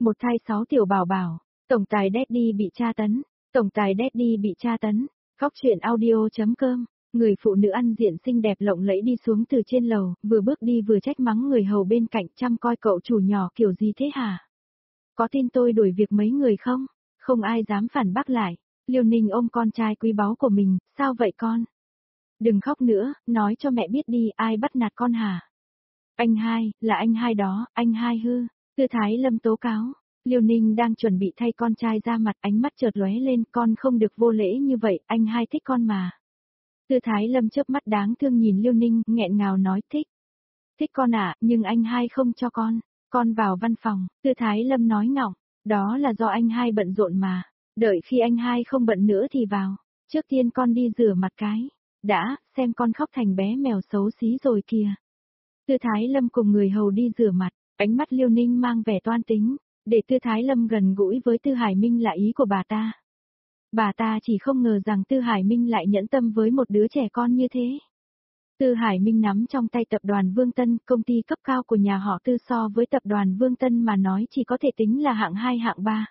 Một thai 6 tiểu bảo bảo, tổng tài Daddy bị tra tấn, tổng tài Daddy bị tra tấn, khóc chuyện audio.com. Người phụ nữ ăn diện xinh đẹp lộng lẫy đi xuống từ trên lầu, vừa bước đi vừa trách mắng người hầu bên cạnh, chăm coi cậu chủ nhỏ kiểu gì thế hả? Có tin tôi đuổi việc mấy người không? Không ai dám phản bác lại. Liêu Ninh ôm con trai quý báu của mình, sao vậy con? Đừng khóc nữa, nói cho mẹ biết đi, ai bắt nạt con hả? Anh hai, là anh hai đó, anh hai hư. Tư Thái Lâm tố cáo. Liêu Ninh đang chuẩn bị thay con trai ra mặt, ánh mắt chợt lóe lên, con không được vô lễ như vậy, anh hai thích con mà. Tư Thái Lâm chớp mắt đáng thương nhìn Liêu Ninh, nghẹn ngào nói thích. Thích con ạ, nhưng anh hai không cho con vào văn phòng, Tư Thái Lâm nói ngọng, đó là do anh hai bận rộn mà, đợi khi anh hai không bận nữa thì vào, trước tiên con đi rửa mặt cái, đã, xem con khóc thành bé mèo xấu xí rồi kìa. Tư Thái Lâm cùng người hầu đi rửa mặt, ánh mắt Liêu Ninh mang vẻ toan tính, để Tư Thái Lâm gần gũi với Tư Hải Minh là ý của bà ta. Bà ta chỉ không ngờ rằng Tư Hải Minh lại nhẫn tâm với một đứa trẻ con như thế. Tư Hải Minh nắm trong tay tập đoàn Vương Tân, công ty cấp cao của nhà họ Tư so với tập đoàn Vương Tân mà nói chỉ có thể tính là hạng 2 hạng 3.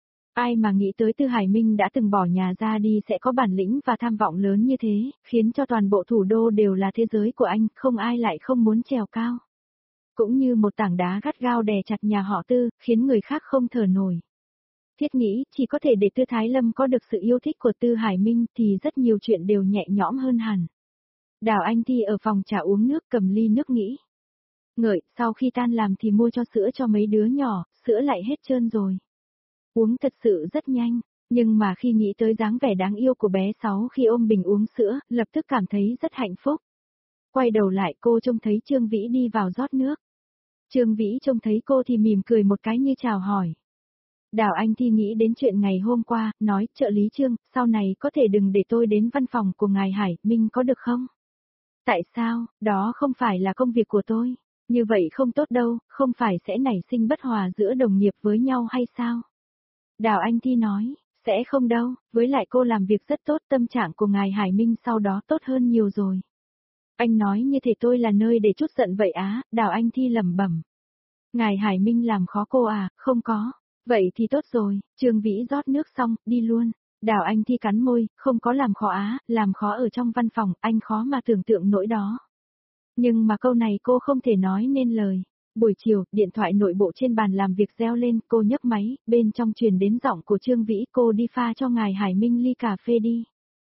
Ai mà nghĩ tới Tư Hải Minh đã từng bỏ nhà ra đi sẽ có bản lĩnh và tham vọng lớn như thế, khiến cho toàn bộ thủ đô đều là thế giới của anh, không ai lại không muốn trèo cao. Cũng như một tảng đá gắt gao đè chặt nhà họ Tư, khiến người khác không thở nổi. Thiết nghĩ, chỉ có thể để Tư Thái Lâm có được sự yêu thích của Tư Hải Minh thì rất nhiều chuyện đều nhẹ nhõm hơn hẳn. Đào Anh Thi ở phòng trà uống nước cầm ly nước nghĩ. Ngợi, sau khi tan làm thì mua cho sữa cho mấy đứa nhỏ, sữa lại hết trơn rồi. Uống thật sự rất nhanh, nhưng mà khi nghĩ tới dáng vẻ đáng yêu của bé Sáu khi ôm bình uống sữa, lập tức cảm thấy rất hạnh phúc. Quay đầu lại cô trông thấy Trương Vĩ đi vào rót nước. Trương Vĩ trông thấy cô thì mỉm cười một cái như chào hỏi. Đào Anh Thi nghĩ đến chuyện ngày hôm qua, nói, trợ lý Trương, sau này có thể đừng để tôi đến văn phòng của ngài Hải Minh có được không? Tại sao, đó không phải là công việc của tôi, như vậy không tốt đâu, không phải sẽ nảy sinh bất hòa giữa đồng nghiệp với nhau hay sao? Đào Anh Thi nói, sẽ không đâu, với lại cô làm việc rất tốt, tâm trạng của ngài Hải Minh sau đó tốt hơn nhiều rồi. Anh nói như thế tôi là nơi để chút giận vậy á, Đào Anh Thi lẩm bẩm. Ngài Hải Minh làm khó cô à, không có. Vậy thì tốt rồi, Trương Vĩ rót nước xong, đi luôn. Đào Anh Thi cắn môi, không có làm khó á, làm khó ở trong văn phòng, anh khó mà tưởng tượng nỗi đó. Nhưng mà câu này cô không thể nói nên lời. Buổi chiều, điện thoại nội bộ trên bàn làm việc reo lên, cô nhấc máy, bên trong truyền đến giọng của Trương Vĩ, cô đi pha cho ngài Hải Minh ly cà phê đi.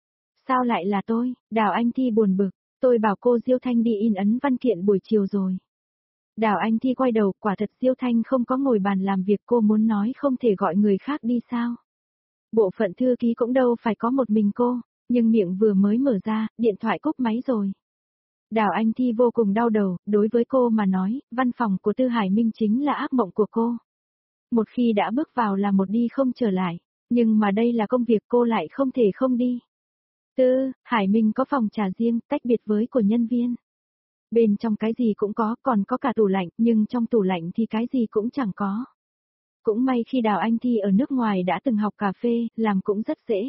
Sao lại là tôi? Đào Anh Thi buồn bực, tôi bảo cô Diêu Thanh đi in ấn văn kiện buổi chiều rồi. Đào Anh Thi quay đầu, quả thật Diêu Thanh không có ngồi bàn làm việc, cô muốn nói không thể gọi người khác đi sao. Bộ phận thư ký cũng đâu phải có một mình cô, nhưng miệng vừa mới mở ra, điện thoại cúp máy rồi. Đào Anh Thi vô cùng đau đầu, đối với cô mà nói, văn phòng của Tư Hải Minh chính là ác mộng của cô. Một khi đã bước vào là một đi không trở lại, nhưng mà đây là công việc cô lại không thể không đi. Tư, Hải Minh có phòng trà riêng, tách biệt với của nhân viên. Bên trong cái gì cũng có, còn có cả tủ lạnh, nhưng trong tủ lạnh thì cái gì cũng chẳng có. Cũng may khi Đào Anh Thi ở nước ngoài đã từng học cà phê, làm cũng rất dễ.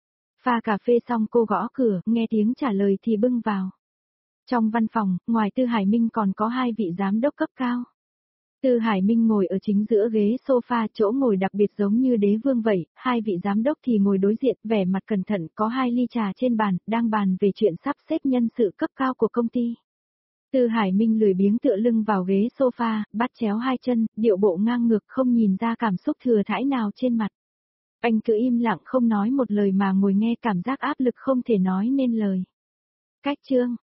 Pha cà phê xong cô gõ cửa, nghe tiếng trả lời thì bưng vào. Trong văn phòng, ngoài Tư Hải Minh còn có 2 vị giám đốc cấp cao. Tư Hải Minh ngồi ở chính giữa ghế sofa, chỗ ngồi đặc biệt giống như đế vương vậy, 2 vị giám đốc thì ngồi đối diện, vẻ mặt cẩn thận, có 2 ly trà trên bàn, đang bàn về chuyện sắp xếp nhân sự cấp cao của công ty. Tư Hải Minh lười biếng tựa lưng vào ghế sofa, bắt chéo 2 chân, điệu bộ ngang ngược không nhìn ra cảm xúc thừa thãi nào trên mặt. Anh cứ im lặng không nói một lời mà ngồi nghe, cảm giác áp lực không thể nói nên lời. Cách Trương,